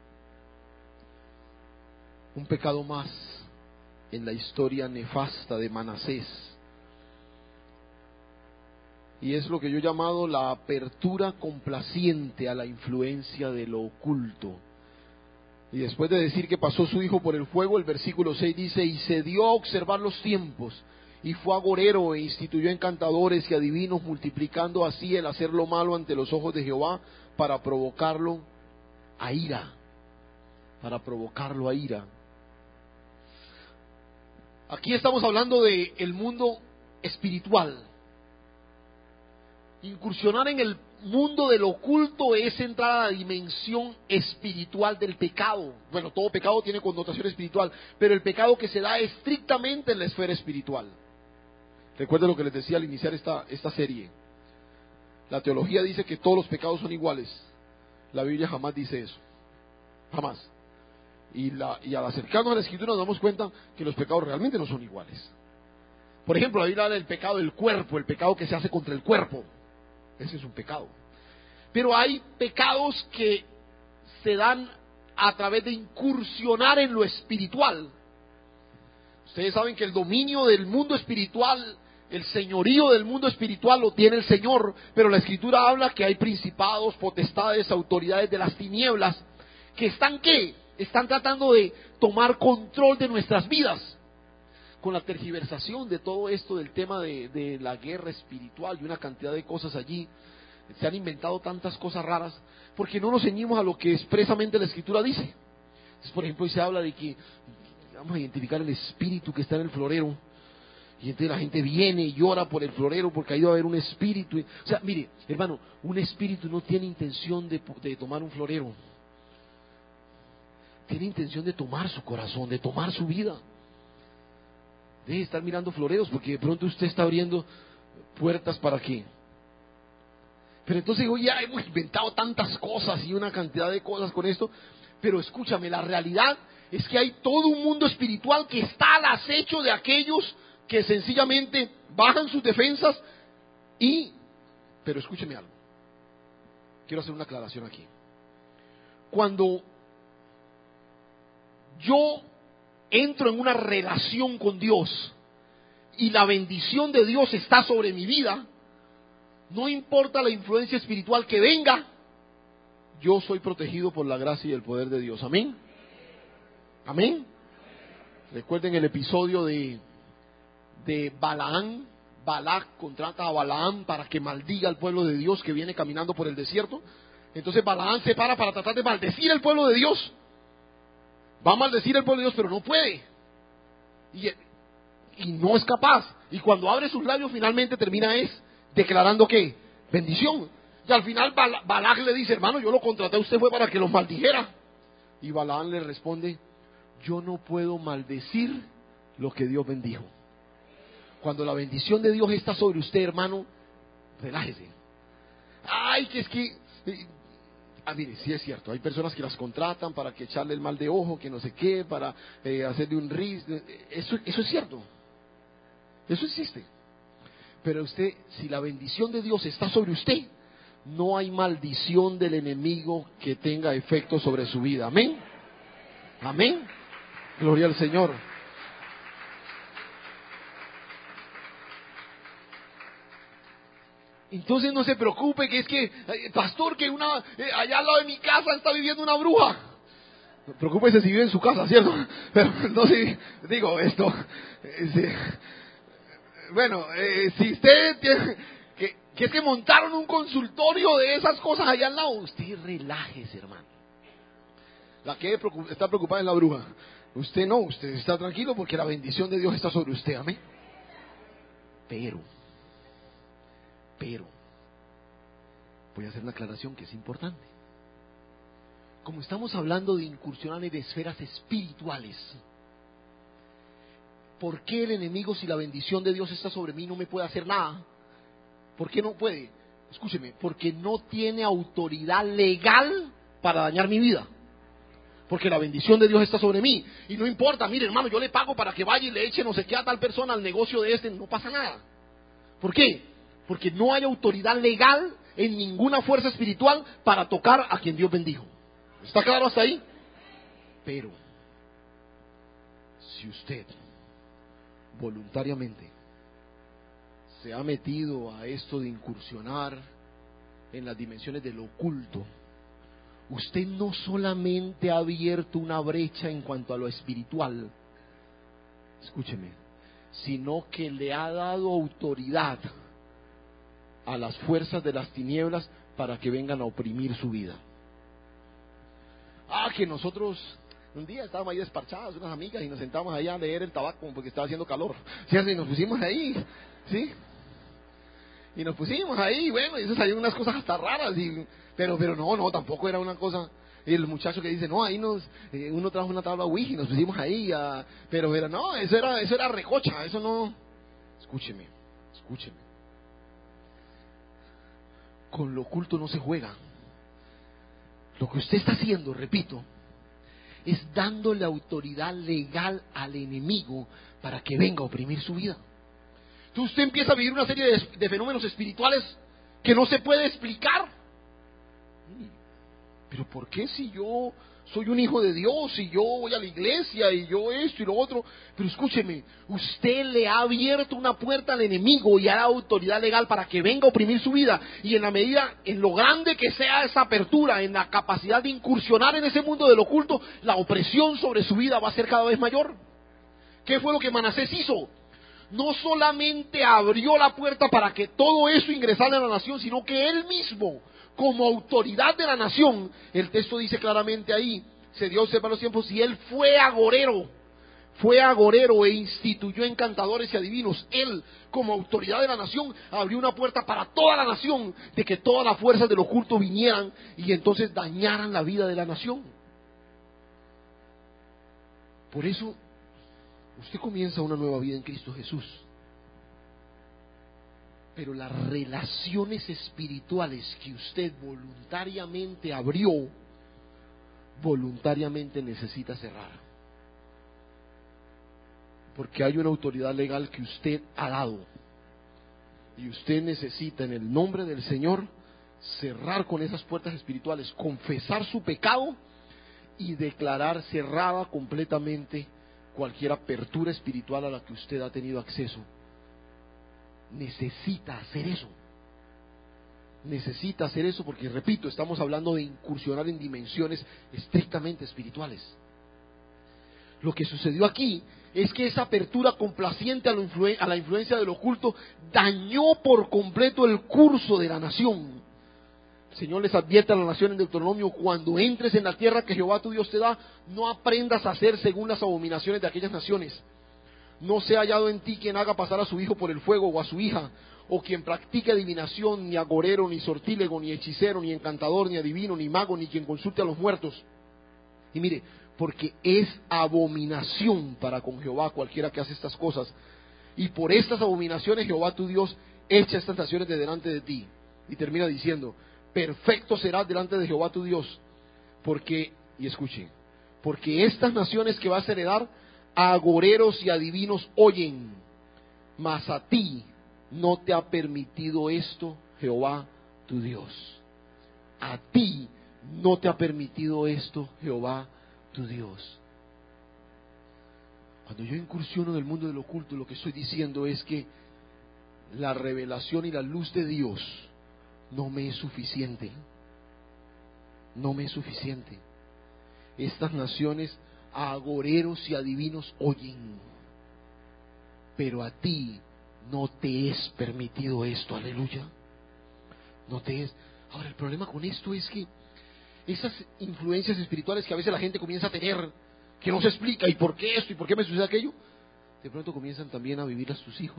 un pecado más en la historia nefasta de Manasés. Y es lo que yo he llamado la apertura complaciente a la influencia de lo oculto. Y después de decir que pasó su hijo por el fuego, el versículo seis dice: y se dio a observar los tiempos, y fue agorero e instituyó encantadores y adivinos, multiplicando así el hacer lo malo ante los ojos de Jehová, para provocarlo a ira, para provocarlo a ira. Aquí estamos hablando de el mundo espiritual. Incursionar en el mundo del oculto es entrar a la dimensión espiritual del pecado. Bueno, todo pecado tiene connotación espiritual, pero el pecado que se da estrictamente en la esfera espiritual. Recuerden lo que les decía al iniciar esta, esta serie. La teología dice que todos los pecados son iguales. La Biblia jamás dice eso. Jamás. Y, la, y al acercarnos a la Escritura nos damos cuenta que los pecados realmente no son iguales. Por ejemplo, la Biblia habla del pecado del cuerpo, el pecado que se hace contra el cuerpo. Ese es un pecado. Pero hay pecados que se dan a través de incursionar en lo espiritual. Ustedes saben que el dominio del mundo espiritual, el señorío del mundo espiritual lo tiene el Señor, pero la Escritura habla que hay principados, potestades, autoridades de las tinieblas que están ¿qué? Están tratando de tomar control de nuestras vidas. Con la tergiversación de todo esto del tema de, de la guerra espiritual y una cantidad de cosas allí, se han inventado tantas cosas raras, porque no nos ceñimos a lo que expresamente la Escritura dice. Entonces, por ejemplo, hoy se habla de que vamos a identificar el espíritu que está en el florero, y entonces la gente viene y llora por el florero porque ha ido a haber un espíritu. O sea, mire, hermano, un espíritu no tiene intención de, de tomar un florero, tiene intención de tomar su corazón, de tomar su vida. Deje de estar mirando floreros, porque de pronto usted está abriendo puertas para qué. Pero entonces hoy ya hemos inventado tantas cosas y una cantidad de cosas con esto. Pero escúchame, la realidad es que hay todo un mundo espiritual que está al acecho de aquellos que sencillamente bajan sus defensas y... Pero escúcheme algo. Quiero hacer una aclaración aquí. Cuando yo entro en una relación con Dios y la bendición de Dios está sobre mi vida, no importa la influencia espiritual que venga, yo soy protegido por la gracia y el poder de Dios. Amén. Amén. Recuerden el episodio de, de Balaán. Balac contrata a Balaán para que maldiga al pueblo de Dios que viene caminando por el desierto. Entonces Balaán se para para tratar de maldecir al pueblo de Dios. Va a maldecir al pueblo de Dios, pero no puede. Y, y no es capaz. Y cuando abre sus labios, finalmente termina es declarando ¿qué? Bendición. Y al final Bala, Balac le dice: hermano, yo lo contraté a usted fue para que los maldijera. Y Balaam le responde: yo no puedo maldecir lo que Dios bendijo. Cuando la bendición de Dios está sobre usted, hermano, relájese. Ay, que es que... Ah, mire, sí es cierto, hay personas que las contratan para que echarle el mal de ojo, que no sé qué, para eh, hacerle un ris. Eso, eso es cierto. Eso existe. Pero usted, si la bendición de Dios está sobre usted, no hay maldición del enemigo que tenga efecto sobre su vida. Amén. Amén. Gloria al Señor. Entonces no se preocupe, que es que, eh, pastor, que una eh, allá al lado de mi casa está viviendo una bruja. No, preocúpese si vive en su casa, ¿cierto? Pero no si digo esto. Eh, si, bueno, eh, si usted tiene, que, que es que montaron un consultorio de esas cosas allá al lado, usted relájese, hermano. La que está preocupada es la bruja. Usted no, usted está tranquilo porque la bendición de Dios está sobre usted. Amén. Pero, pero, voy a hacer una aclaración que es importante. como estamos hablando de incursionar en esferas espirituales, ¿por qué el enemigo, si la bendición de Dios está sobre mí, no me puede hacer nada? ¿Por qué no puede? Escúcheme, porque no tiene autoridad legal para dañar mi vida. Porque la bendición de Dios está sobre mí. Y no importa, mire hermano, yo le pago para que vaya y le eche no sé qué a tal persona al negocio de este, no pasa nada. ¿Por qué? Porque no hay autoridad legal en ninguna fuerza espiritual para tocar a quien Dios bendijo. ¿Está claro hasta ahí? Pero, si usted voluntariamente se ha metido a esto de incursionar en las dimensiones del oculto, usted no solamente ha abierto una brecha en cuanto a lo espiritual, escúcheme, sino que le ha dado autoridad a las fuerzas de las tinieblas para que vengan a oprimir su vida. Ah, que nosotros un día estábamos ahí desparchados, unas amigas, y nos sentamos allá a leer el tabaco porque estaba haciendo calor. ¿Sí? Y nos pusimos ahí, ¿sí? Y nos pusimos ahí, bueno, y eso salieron unas cosas hasta raras, y, pero pero no, no, tampoco era una cosa. Y el muchacho que dice, no, ahí nos, eh, uno trajo una tabla Ouija y nos pusimos ahí, a, pero, pero no, eso era, eso era recocha, eso no. Escúcheme, escúcheme. Con lo oculto no se juega. Lo que usted está haciendo, repito, es dándole autoridad legal al enemigo para que venga a oprimir su vida. Entonces usted empieza a vivir una serie de, de fenómenos espirituales que no se puede explicar. Pero ¿por qué si yo soy un hijo de Dios y yo voy a la iglesia y yo esto y lo otro? Pero escúcheme, usted le ha abierto una puerta al enemigo y ha dado autoridad legal para que venga a oprimir su vida. Y en la medida, en lo grande que sea esa apertura, en la capacidad de incursionar en ese mundo del oculto, la opresión sobre su vida va a ser cada vez mayor. ¿Qué fue lo que Manasés hizo? No solamente abrió la puerta para que todo eso ingresara a la nación, sino que él mismo, como autoridad de la nación, el texto dice claramente ahí, se dio sepa los tiempos, y él fue agorero, fue agorero e instituyó encantadores y adivinos. Él, como autoridad de la nación, abrió una puerta para toda la nación, de que todas las fuerzas del oculto vinieran y entonces dañaran la vida de la nación. Por eso, usted comienza una nueva vida en Cristo Jesús. Pero las relaciones espirituales que usted voluntariamente abrió, voluntariamente necesita cerrar. Porque hay una autoridad legal que usted ha dado. Y usted necesita, en el nombre del Señor, cerrar con esas puertas espirituales, confesar su pecado y declarar cerrada completamente cualquier apertura espiritual a la que usted ha tenido acceso. Necesita hacer eso. Necesita hacer eso porque, repito, estamos hablando de incursionar en dimensiones estrictamente espirituales. Lo que sucedió aquí es que esa apertura complaciente a, lo influ- a la influencia del oculto dañó por completo el curso de la nación. El Señor les advierte a la nación en Deuteronomio: cuando entres en la tierra que Jehová tu Dios te da, no aprendas a hacer según las abominaciones de aquellas naciones. No sea hallado en ti quien haga pasar a su hijo por el fuego, o a su hija, o quien practique adivinación, ni agorero, ni sortílego, ni hechicero, ni encantador, ni adivino, ni mago, ni quien consulte a los muertos. Y mire, porque es abominación para con Jehová cualquiera que hace estas cosas. Y por estas abominaciones Jehová tu Dios echa estas naciones de delante de ti. Y termina diciendo: perfecto serás delante de Jehová tu Dios, porque, y escuchen, porque estas naciones que vas a heredar, a agoreros y adivinos oyen, mas a ti no te ha permitido esto Jehová tu Dios. A ti no te ha permitido esto Jehová tu Dios. Cuando yo incursiono en el mundo del oculto, lo que estoy diciendo es que la revelación y la luz de Dios no me es suficiente. No me es suficiente. Estas naciones a agoreros y adivinos oyen, pero a ti no te es permitido esto. Aleluya. No te es. Ahora, el problema con esto es que esas influencias espirituales que a veces la gente comienza a tener, que no se explica, y por qué esto, y por qué me sucede aquello, de pronto comienzan también a vivirlas sus hijos.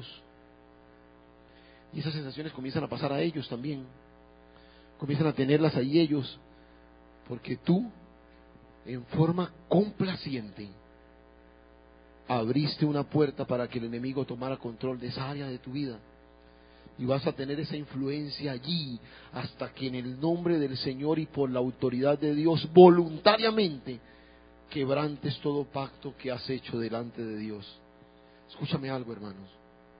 Y esas sensaciones comienzan a pasar a ellos también. Comienzan a tenerlas ahí ellos, porque tú en forma complaciente, abriste una puerta para que el enemigo tomara control de esa área de tu vida. Y vas a tener esa influencia allí hasta que en el nombre del Señor y por la autoridad de Dios voluntariamente quebrantes todo pacto que has hecho delante de Dios. Escúchame algo, hermanos.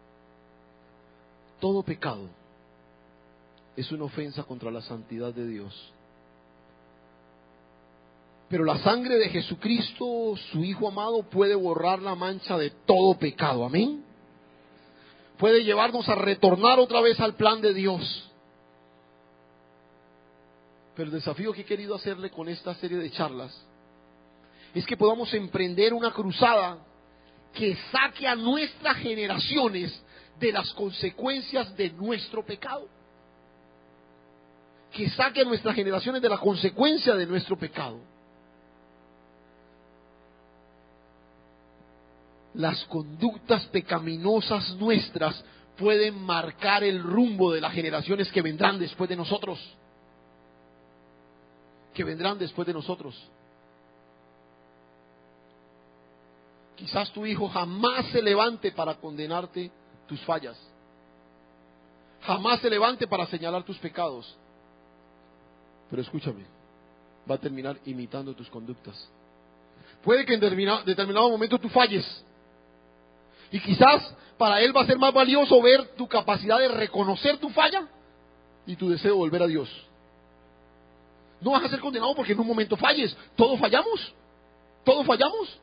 Todo pecado es una ofensa contra la santidad de Dios. Pero la sangre de Jesucristo, su Hijo amado, puede borrar la mancha de todo pecado. Amén. Puede llevarnos a retornar otra vez al plan de Dios. Pero el desafío que he querido hacerle con esta serie de charlas es que podamos emprender una cruzada que saque a nuestras generaciones de las consecuencias de nuestro pecado. Que saque a nuestras generaciones de la consecuencia de nuestro pecado. Las conductas pecaminosas nuestras pueden marcar el rumbo de las generaciones que vendrán después de nosotros. Que vendrán después de nosotros. Quizás tu hijo jamás se levante para condenarte tus fallas. Jamás se levante para señalar tus pecados. Pero escúchame, va a terminar imitando tus conductas. Puede que en determinado, determinado momento tú falles. Y quizás para él va a ser más valioso ver tu capacidad de reconocer tu falla y tu deseo de volver a Dios. No vas a ser condenado porque en un momento falles. Todos fallamos. Todos fallamos.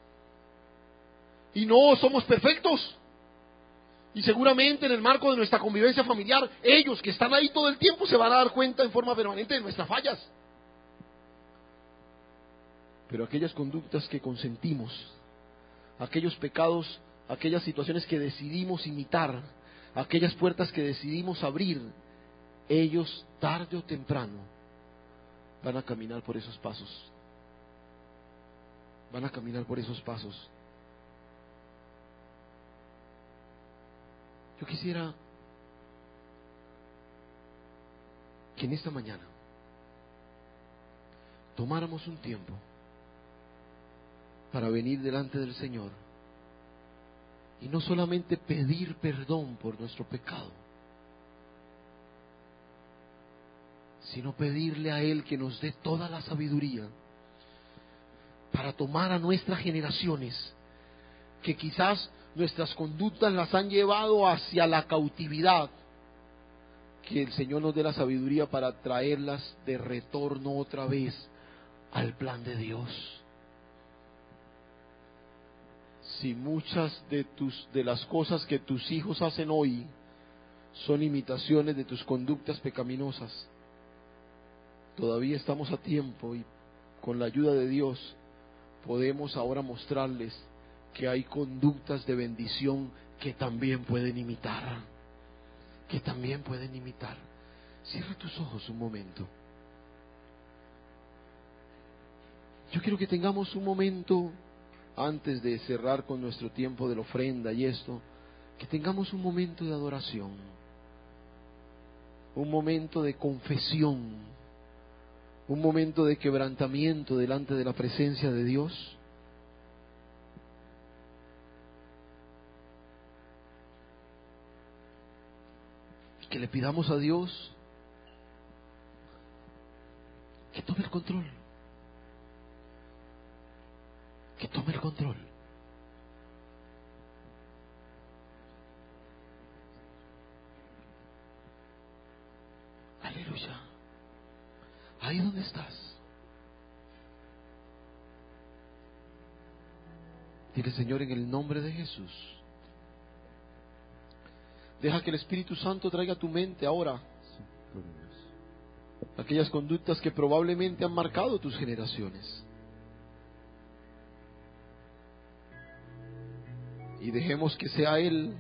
Y no somos perfectos. Y seguramente en el marco de nuestra convivencia familiar, ellos que están ahí todo el tiempo se van a dar cuenta en forma permanente de nuestras fallas. Pero aquellas conductas que consentimos, aquellos pecados, aquellas situaciones que decidimos imitar, aquellas puertas que decidimos abrir, ellos tarde o temprano van a caminar por esos pasos. Van a caminar por esos pasos. Yo quisiera que en esta mañana tomáramos un tiempo para venir delante del Señor y no solamente pedir perdón por nuestro pecado, sino pedirle a Él que nos dé toda la sabiduría para tomar a nuestras generaciones que quizás nuestras conductas las han llevado hacia la cautividad, que el Señor nos dé la sabiduría para traerlas de retorno otra vez al plan de Dios. Si muchas de tus de las cosas que tus hijos hacen hoy son imitaciones de tus conductas pecaminosas, todavía estamos a tiempo y con la ayuda de Dios podemos ahora mostrarles que hay conductas de bendición que también pueden imitar, que también pueden imitar. Cierra tus ojos un momento. Yo quiero que tengamos un momento, antes de cerrar con nuestro tiempo de la ofrenda y esto, que tengamos un momento de adoración, un momento de confesión, un momento de quebrantamiento delante de la presencia de Dios. Que le pidamos a Dios que tome el control, que tome el control. Aleluya. Ahí donde estás, dile: Señor, en el nombre de Jesús, deja que el Espíritu Santo traiga a tu mente ahora aquellas conductas que probablemente han marcado tus generaciones. Y dejemos que sea Él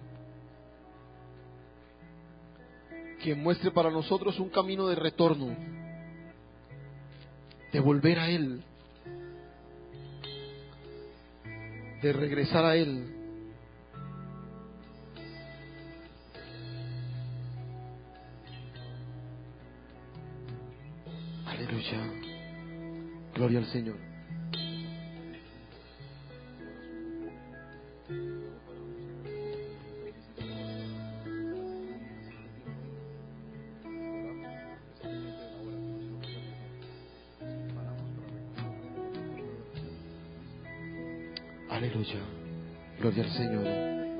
quien muestre para nosotros un camino de retorno, de volver a Él, de regresar a Él. Aleluya. Gloria al Señor. Aleluya. Gloria al Señor.